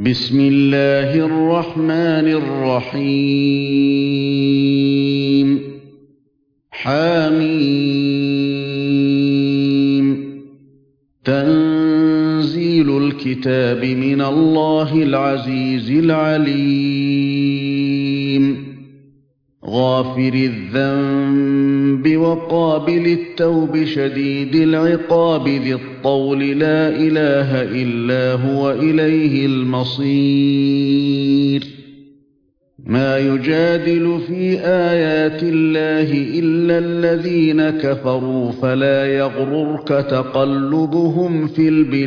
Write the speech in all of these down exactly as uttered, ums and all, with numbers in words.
بسم الله الرحمن الرحيم حميم تنزيل الكتاب من الله العزيز العليم غافر الذنب وقابل التوب شديد العقاب ذي الطول لا إله إلا هو إليه المصير ما يجادل في آيات الله إلا الذين كفروا فلا يغررك تقلبهم في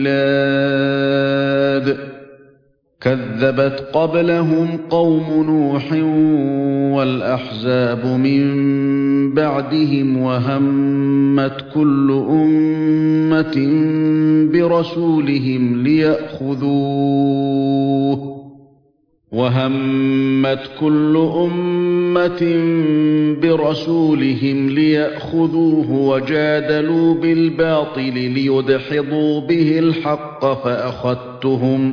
البلاد كذبت قبلهم قوم نوح والأحزاب من بعدهم وهمت كل أمة برسولهم ليأخذوه وهمت كل أمة برسولهم ليأخذوه وجادلوا بالباطل ليدحضوا به الحق فأخذتهم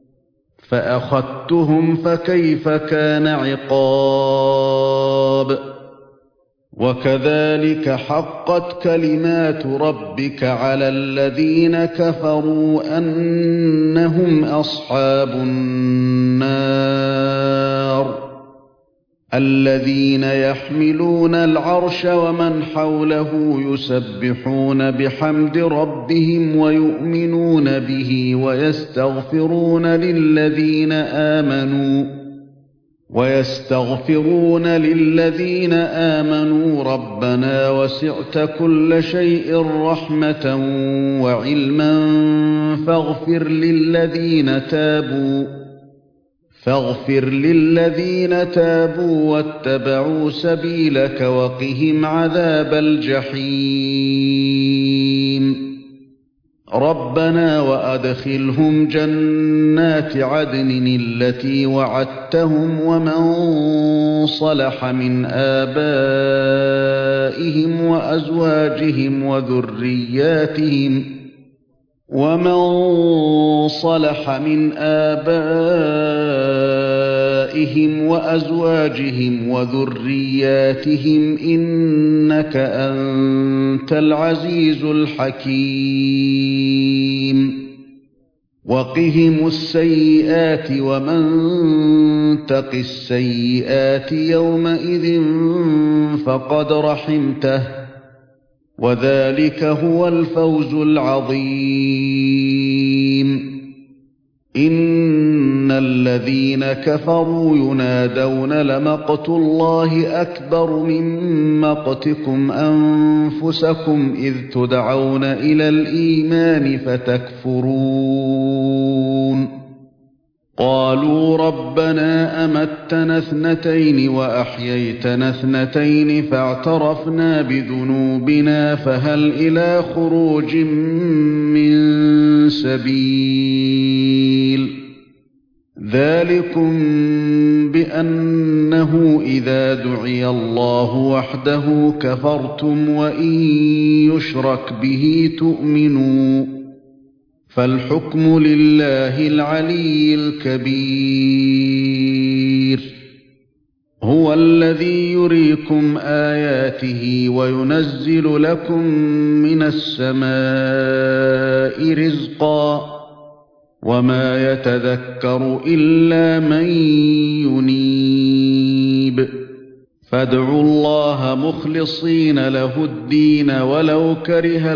فأخذتهم فكيف كان عقاب وكذلك حقت كلمات ربك على الذين كفروا أنهم أصحاب النار الذين يحملون العرش ومن حوله يسبحون بحمد ربهم ويؤمنون به ويستغفرون للذين آمنوا ويستغفرون للذين آمنوا ربنا وسعت كل شيء رحمة وعلما فاغفر للذين تابوا فاغفر للذين تابوا واتبعوا سبيلك وقهم عذاب الجحيم ربنا وأدخلهم جنات عدن التي وعدتهم ومن صلح من آبائهم وأزواجهم وذرياتهم ومن صلح من آبائهم وأزواجهم وذرياتهم إنك أنت العزيز الحكيم وقهم السيئات ومن تق السيئات يومئذ فقد رحمته وذلك هو الفوز العظيم إن الذين كفروا ينادون لمقت الله أكبر من مقتكم أنفسكم إذ تدعون إلى الإيمان فتكفرون قالوا ربنا أمتنا اثنتين وأحييتنا اثنتين فاعترفنا بذنوبنا فهل إلى خروج من سبيل ذلكم بأنه إذا دعي الله وحده كفرتم وإن يشرك به تؤمنوا فالحكم لله العلي الكبير هو الذي يريكم آياته وينزل لكم من السماء رزقا وما يتذكر إلا من ينيب فادعوا الله مخلصين له الدين ولو كره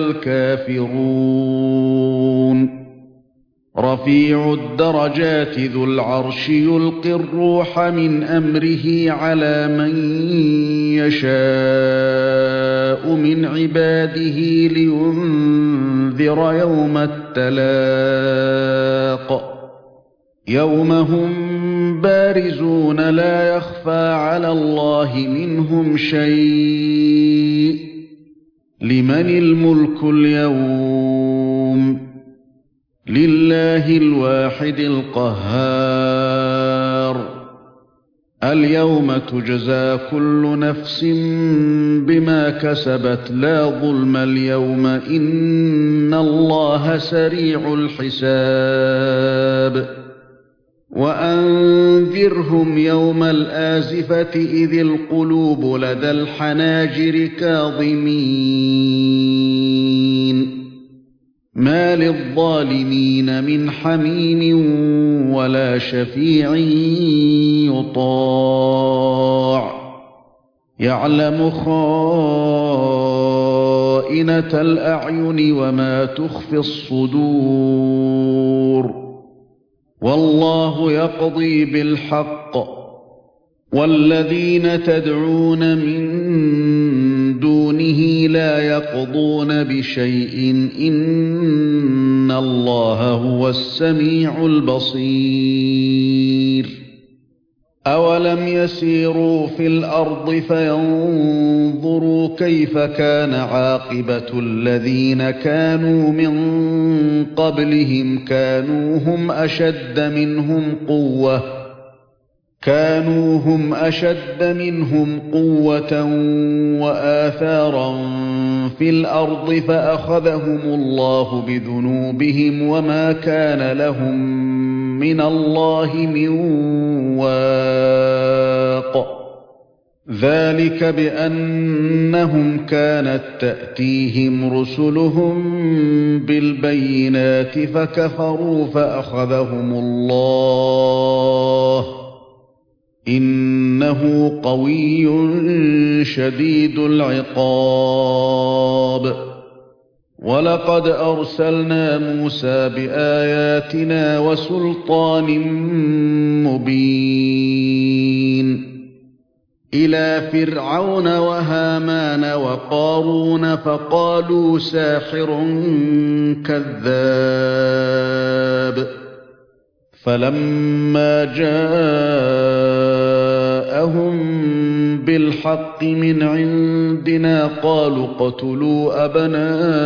الكافرون رفيع الدرجات ذو العرش يلقي الروح من أمره على من يشاء من عباده لينذر يوم التلاق يوم هم بارزون لا يخفى على الله منهم شيء لمن الملك اليوم لله الواحد القهار اليوم تجزى كل نفس بما كسبت لا ظلم اليوم إن الله سريع الحساب وأنذرهم يوم الآزفة إذ القلوب لدى الحناجر كاظمين ما للظالمين من حميم ولا شفيع يطاع يعلم خائنة الأعين وما تخفي الصدور والله يقضي بالحق والذين تدعون من دونه لا يقضون بشيء إن الله هو السميع البصير أولم يسيروا في الأرض فينظروا كيف كان عاقبة الذين كانوا من قبلهم كانوا هم أشد منهم قوة كانوا هم أشد منهم قوة وآثارا في الأرض فأخذهم الله بذنوبهم وما كان لهم من الله من واق ذلك بأنهم كانت تأتيهم رسلهم بالبينات فكفروا فأخذهم الله إنه قوي شديد العقاب ولقد أرسلنا موسى بآياتنا وسلطان مبين إلى فرعون وهامان وقارون فقالوا ساحر كذاب فلما جاءهم بالحق من عندنا قالوا اقتلوا أبناء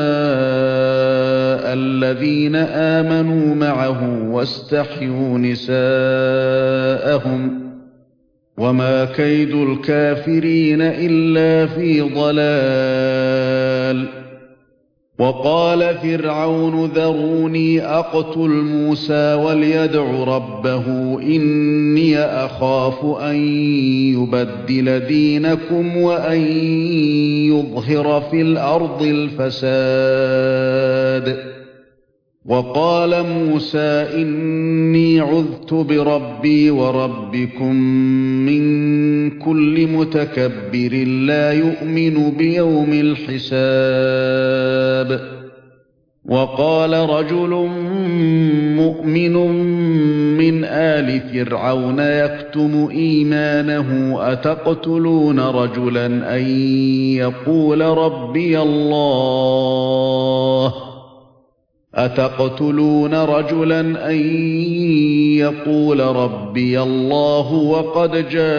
الذين آمنوا معه واستحيوا نساءهم وما كيد الكافرين إلا في ضلال وقال فرعون ذروني أقتل موسى وليدع ربه إني أخاف أن يبدل دينكم وأن يظهر في الأرض الفساد وقال موسى إني عذت بربي وربكم من كل متكبر لا يؤمن بيوم الحساب وقال رجل مؤمن من آل فرعون يكتم إيمانه أتقتلون رجلا أن يقول ربي الله أتقتلون رجلا أن يقول ربي الله وقد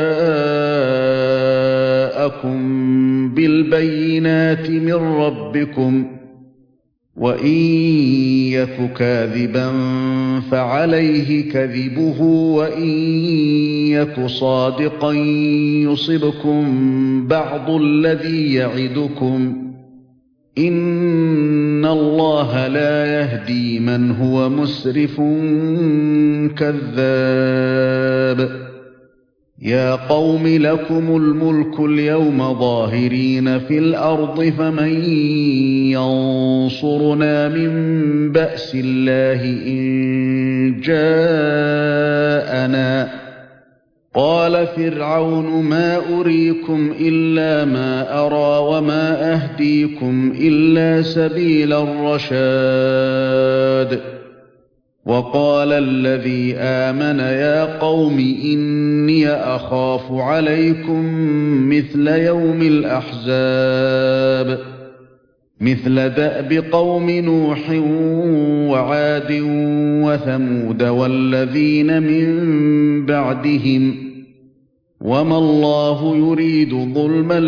جاءكم بالبينات من ربكم وإن يك كاذبا فعليه كذبه وإن يك صادقا يصبكم بعض الذي يعدكم إن الله لا يهدي من هو مسرف كذاب يا قوم لكم الملك اليوم ظاهرين في الأرض فمن ينصرنا من بأس الله إن جاءنا قال فرعون ما أريكم إلا ما أرى وما أهديكم إلا سبيل الرشاد وقال الذي آمن يا قوم إني أخاف عليكم مثل يوم الأحزاب مثل دأب قوم نوح وعاد وثمود والذين من بعدهم وما الله يريد ظلما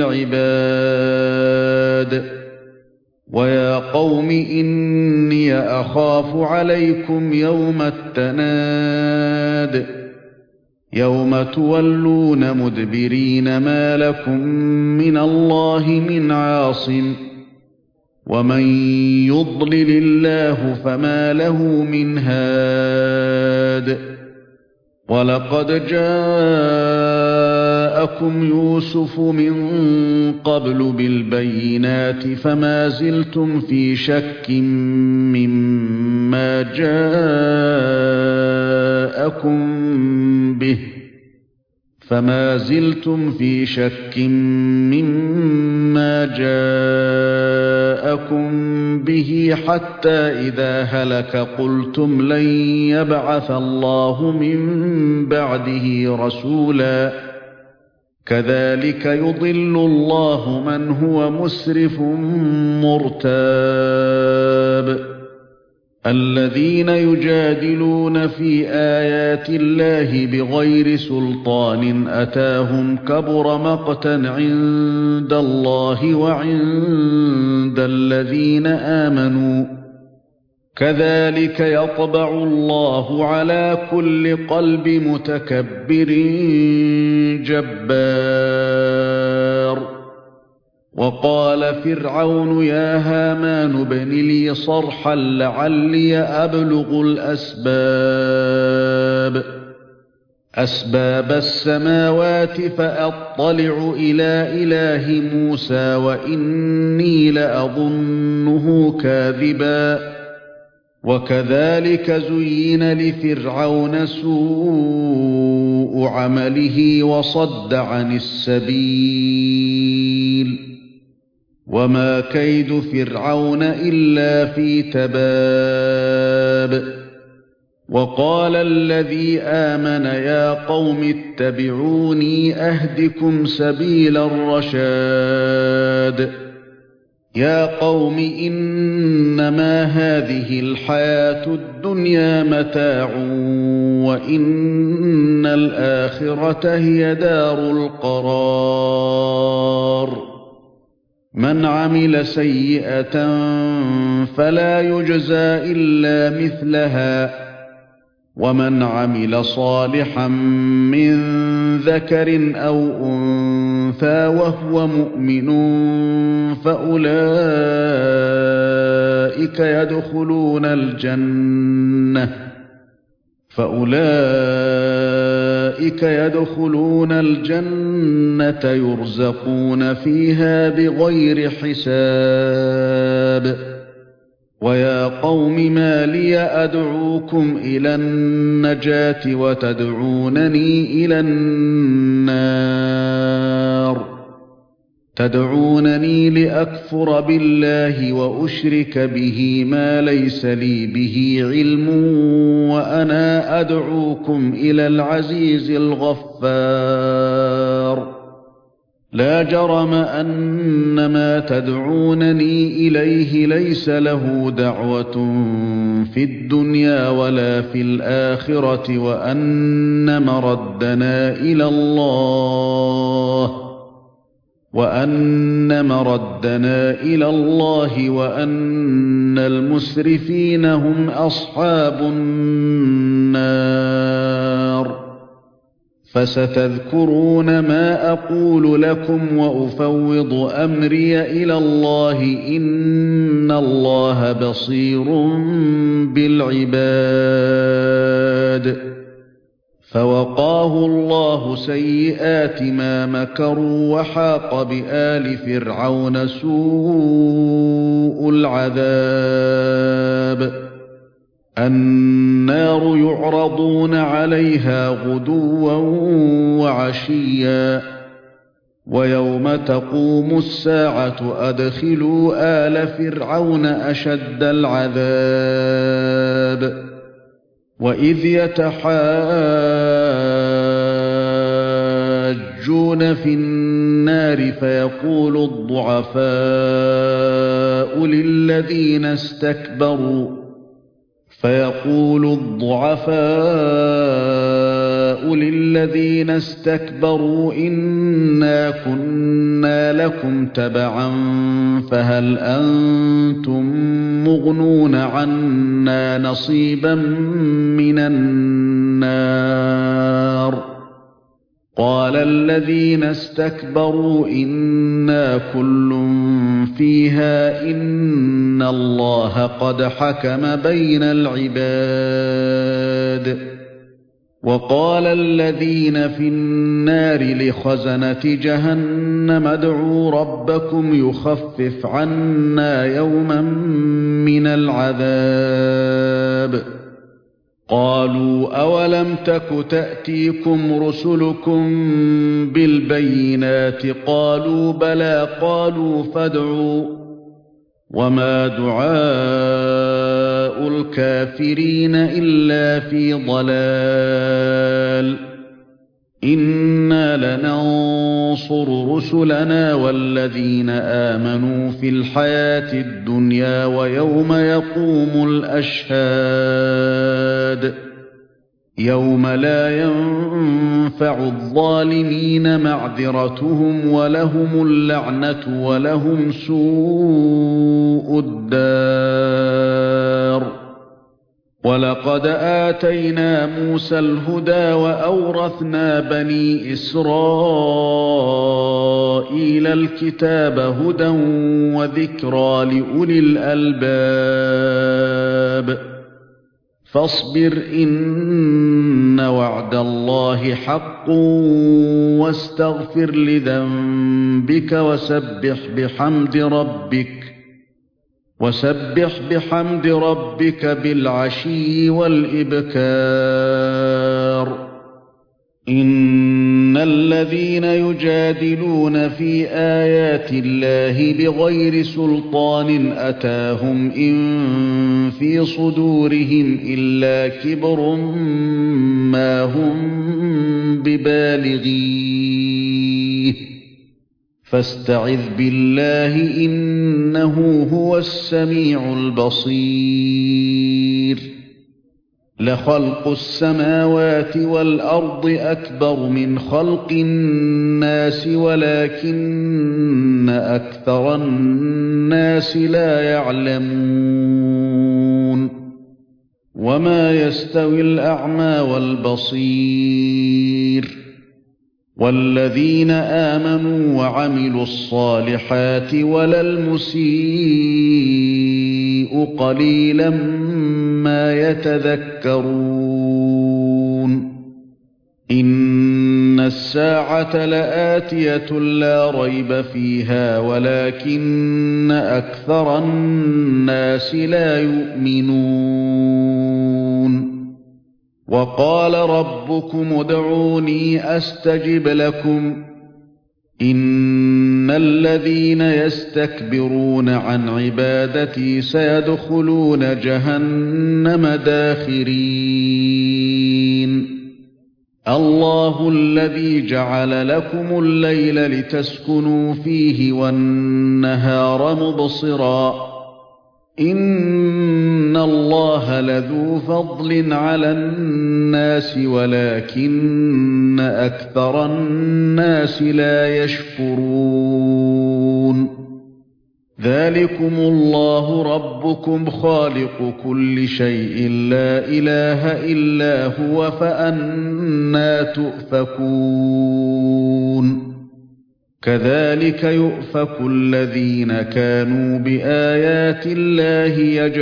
للعباد ويا قوم إني أخاف عليكم يوم التناد يوم تولون مدبرين ما لكم من الله من عاصم ومن يضلل الله فما له من هاد وَلَقَدْ جَاءَكُمْ يُوسُفُ مِنْ قَبْلُ بِالْبَيِّنَاتِ فَمَا زِلْتُمْ فِي شَكٍّ مِّمَّا جَاءَكُمْ بِهِ فَمَا زِلْتُمْ فِي شَكٍّ مِّمَّا جَاءَكُمْ بِهِ حَتَّى إِذَا هَلَكَ قُلْتُمْ لَن يَبْعَثَ اللَّهُ مِن بَعْدِهِ رَسُولًا كَذَلِكَ يُضِلُّ اللَّهُ مَنْ هُوَ مُسْرِفٌ مُرْتَابٌ الَّذِينَ يُجَادِلُونَ فِي آيَاتِ اللَّهِ بِغَيْرِ سُلْطَانٍ أَتَاهُمْ كَبُرَ مَقْتًا عِندَ اللَّهِ وَعِندَ الَّذِينَ آمَنُوا كَذَلِكَ يَطْبَعُ اللَّهُ عَلَى كُلِّ قَلْبِ مُتَكَبِّرٍ جَبَّارٍ وَقَالَ فِرْعَوْنُ يَا هَامَانُ ابْنِ لِي صَرْحًا لَعَلِّي أَبْلُغُ الْأَسْبَابَ أَسْبَابَ السَّمَاوَاتِ فَأَطَّلِعُ إِلَى إِلَٰهِ مُوسَىٰ وَإِنِّي لَأَظُنُّهُ كَاذِبًا وَكَذَلِكَ زُيِّنَ لِفِرْعَوْنَ سُوءُ عَمَلِهِ وَصَدَّ عَنِ السَّبِيلِ وَمَا كَيْدُ فِرْعَوْنَ إِلَّا فِي تَبَابٍ وَقَالَ الَّذِي آمَنَ يَا قَوْمِ اتَّبِعُونِي أَهْدِكُمْ سَبِيلَ الرَّشَادِ يَا قَوْمِ إِنَّمَا هَذِهِ الْحَيَاةُ الدُّنْيَا مَتَاعٌ وَإِنَّ الْآخِرَةَ هِيَ دَارُ الْقَرَارِ مَنْ عَمِلَ سَيِّئَةً فَلَا يُجْزَى إِلَّا مِثْلَهَا وَمَنْ عَمِلَ صَالِحًا مِّن ذَكَرٍ أَوْ أُنثَىٰ وَهُوَ مُؤْمِنٌ فَأُولَٰئِكَ يَدْخُلُونَ الْجَنَّةَ فَأُولَٰئِكَ يَدْخُلُونَ الْجَنَّةَ يُرْزَقُونَ فِيهَا بِغَيْرِ حِسَابٍ وَيَا قَوْمِ مَا لِيَ أَدْعُوكُمْ إِلَى النَّجَاةِ وَتَدْعُونَنِي إِلَى النَّارِ تَدْعُونَنِي لِأَكْفُرَ بِاللَّهِ وَأُشْرِكَ بِهِ مَا لَيْسَ لِي بِهِ عِلْمٌ وَأَنَا أَدْعُوكُمْ إِلَى الْعَزِيزِ الْغَفَّارِ لا جرم أن ما تدعونني إليه ليس له دعوة في الدنيا ولا في الآخرة وأن مردنا إلى الله وأن مردنا إلى الله وأن المسرفين هم أصحاب النار فستذكرون ما أقول لكم وأفوض أمري إلى الله إن الله بصير بالعباد فوقاه الله سيئات ما مكروا وحاق بآل فرعون سوء العذاب النار يعرضون عليها غدوا وعشيا ويوم تقوم الساعة أدخلوا آل فرعون أشد العذاب وإذ يتحاجون في النار فيقول الضعفاء للذين استكبروا فيقول الضعفاء للذين استكبروا إنا كنا لكم تبعا فهل أنتم مغنون عنا نصيبا من النار قال الذين استكبروا إنا كل فيها إن الله قد حكم بين العباد وقال الذين في النار لخزنة جهنم ادعوا ربكم يخفف عنا يوما من العذاب قالوا أولم تك تأتيكم رسلكم بالبينات قالوا بلى قالوا فادعوا وما دعاء الكافرين إلا في ضلال إنا لننصر رسلنا والذين آمنوا في الحياة الدنيا ويوم يقوم الأشهاد يوم لا ينفع الظالمين معذرتهم ولهم اللعنة ولهم سوء الدار ولقد آتينا موسى الهدى وأورثنا بني إسرائيل الكتاب هدى وذكرى لأولي الألباب فاصبر إن وعد الله حق واستغفر لذنبك وسبح بحمد ربك وسبح بحمد ربك بالعشي والإبكار إن الذين يجادلون في آيات الله بغير سلطان أتاهم إن في صدورهم إلا كبر ما هم ببالغيه فاستعذ بالله إنه هو السميع البصير لخلق السماوات والأرض أكبر من خلق الناس ولكن أكثر الناس لا يعلمون وما يستوي الأعمى والبصير والذين آمنوا وعملوا الصالحات ولا المسيء قليلا ما يتذكرون إن الساعة لآتية لا ريب فيها ولكن أكثر الناس لا يؤمنون وقال ربكم ادعوني أستجب لكم إن الذين يستكبرون عن عبادتي سيدخلون جهنم داخرين الله الذي جعل لكم الليل لتسكنوا فيه والنهار مبصرا إن الله لذو فضل على الناس ولكن أكثر الناس لا يشكرون ذلكم الله ربكم خالق كل شيء لا إله إلا هو فأنى تؤفكون كذلك يؤفك الذين كانوا بآيات الله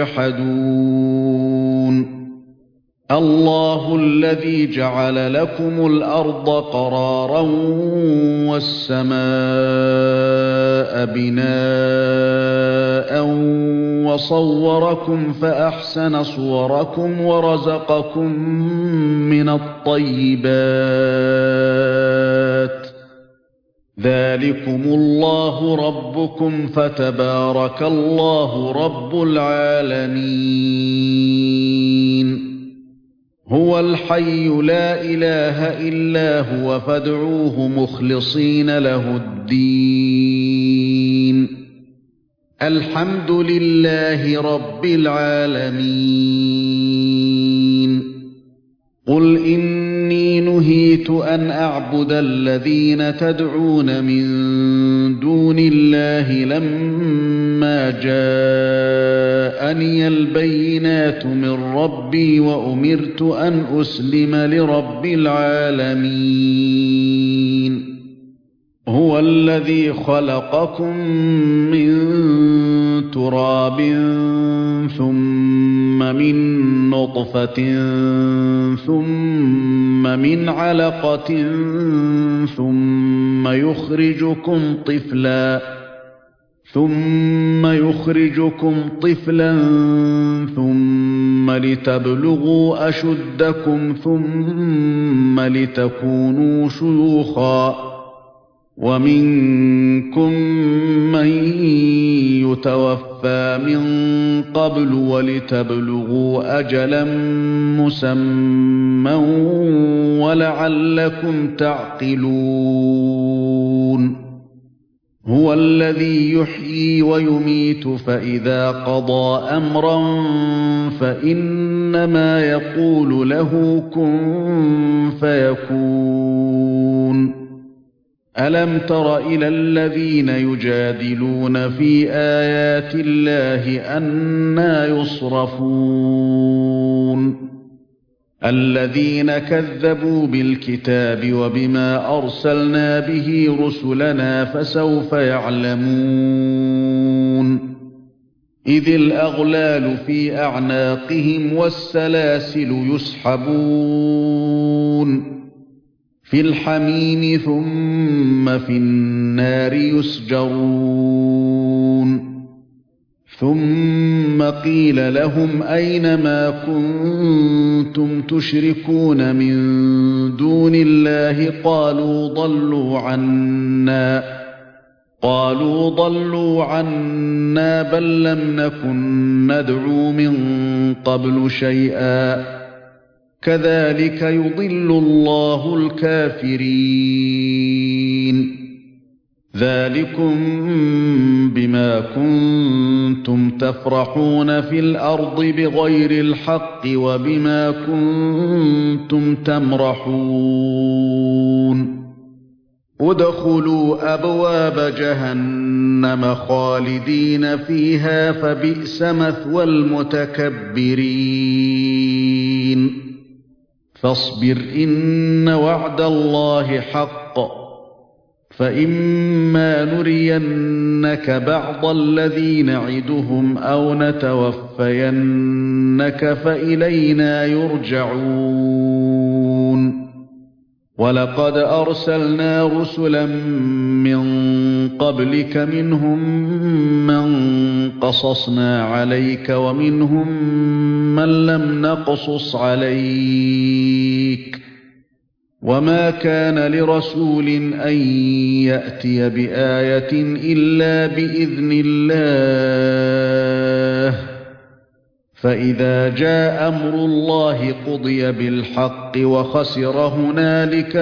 يجحدون الله الذي جعل لكم الأرض قرارا والسماء بناء وصوركم فأحسن صوركم ورزقكم من الطيبات ذلكم الله ربكم فتبارك الله رب العالمين هو الحي لا إله إلا هو فادعوه مخلصين له الدين الحمد لله رب العالمين قل إني نهيت أن أعبد الذين تدعون من دون الله لما جاءني البينات من ربي وأمرت أن أسلم لرب العالمين هو الذي خلقكم من تراب ثم من نطفة ثم من علقة ثم يخرجكم طفلا ثم يخرجكم طفلا ثم لتبلغوا أشدكم ثم لتكونوا شيوخا ومنكم من يتوفى من قبل ولتبلغوا أجلا مسمى ولعلكم تعقلون هو الذي يحيي ويميت فإذا قضى أمرا فإنما يقول له كن فيكون ألم تر إلى الذين يجادلون في آيات الله أنى يصرفون الذين كذبوا بالكتاب وبما أرسلنا به رسلنا فسوف يعلمون إذ الأغلال في أعناقهم والسلاسل يسحبون في الحميم ثم في النار يسجرون ثم قيل لهم أين ما كنتم تشركون من دون الله قالوا ضلوا عنا قالوا ضلوا عنا بل لم نكن ندعو من قبل شيئا كذلك يضل الله الكافرين ذلكم بما كنتم تفرحون في الأرض بغير الحق وبما كنتم تمرحون ادخلوا أبواب جهنم خالدين فيها فبئس مثوى المتكبرين فاصبر إن وعد الله حق فإما نرينك بعض الذي نعدهم أو نتوفينك فإلينا يرجعون ولقد أرسلنا رسلا من قبلك منهم من قصصنا عليك ومنهم من لم نقصص عليك وما كان لرسول أن يأتي بآية إلا بإذن الله فإذا جاء أمر الله قضي بالحق وخسر هنالك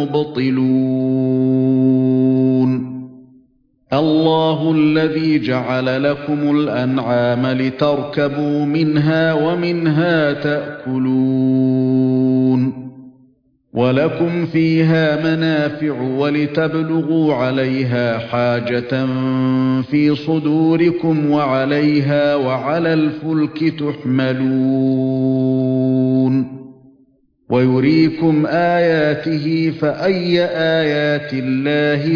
المبطلون الله الذي جعل لكم الأنعام لتركبوا منها ومنها تأكلون ولكم فيها منافع ولتبلغوا عليها حاجة في صدوركم وعليها وعلى الفلك تحملون ويريكم آياته فأي آيات الله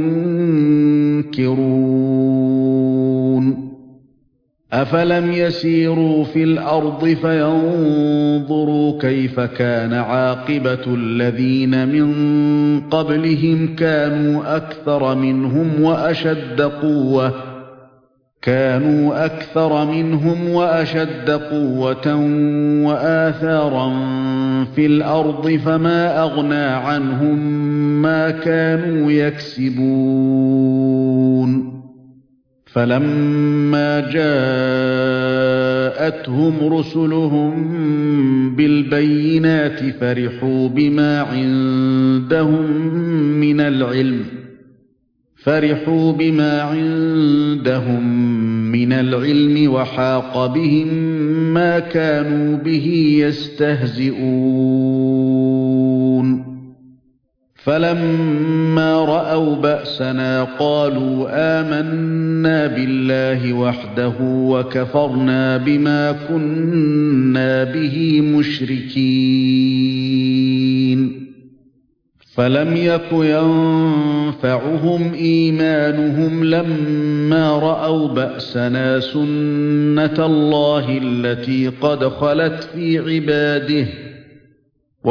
تنكرون أفلم يسيروا في الأرض فينظروا كيف كان عاقبة الذين من قبلهم كانوا أكثر منهم وأشد قوة كانوا أكثر منهم وأشد قوة وآثارا في الأرض فما أغنى عنهم ما كانوا يكسبون فلما جاءتهم رسلهم بالبينات فرحوا بما عندهم من العلم فرحوا بما عندهم من العلم وحاق بهم ما كانوا به يستهزئون فلما رأوا بأسنا قالوا آمنا بالله وحده وكفرنا بما كنا به مشركين فلم يك ينفعهم إيمانهم لما رأوا بأسنا سنة الله التي قد خلت في عباده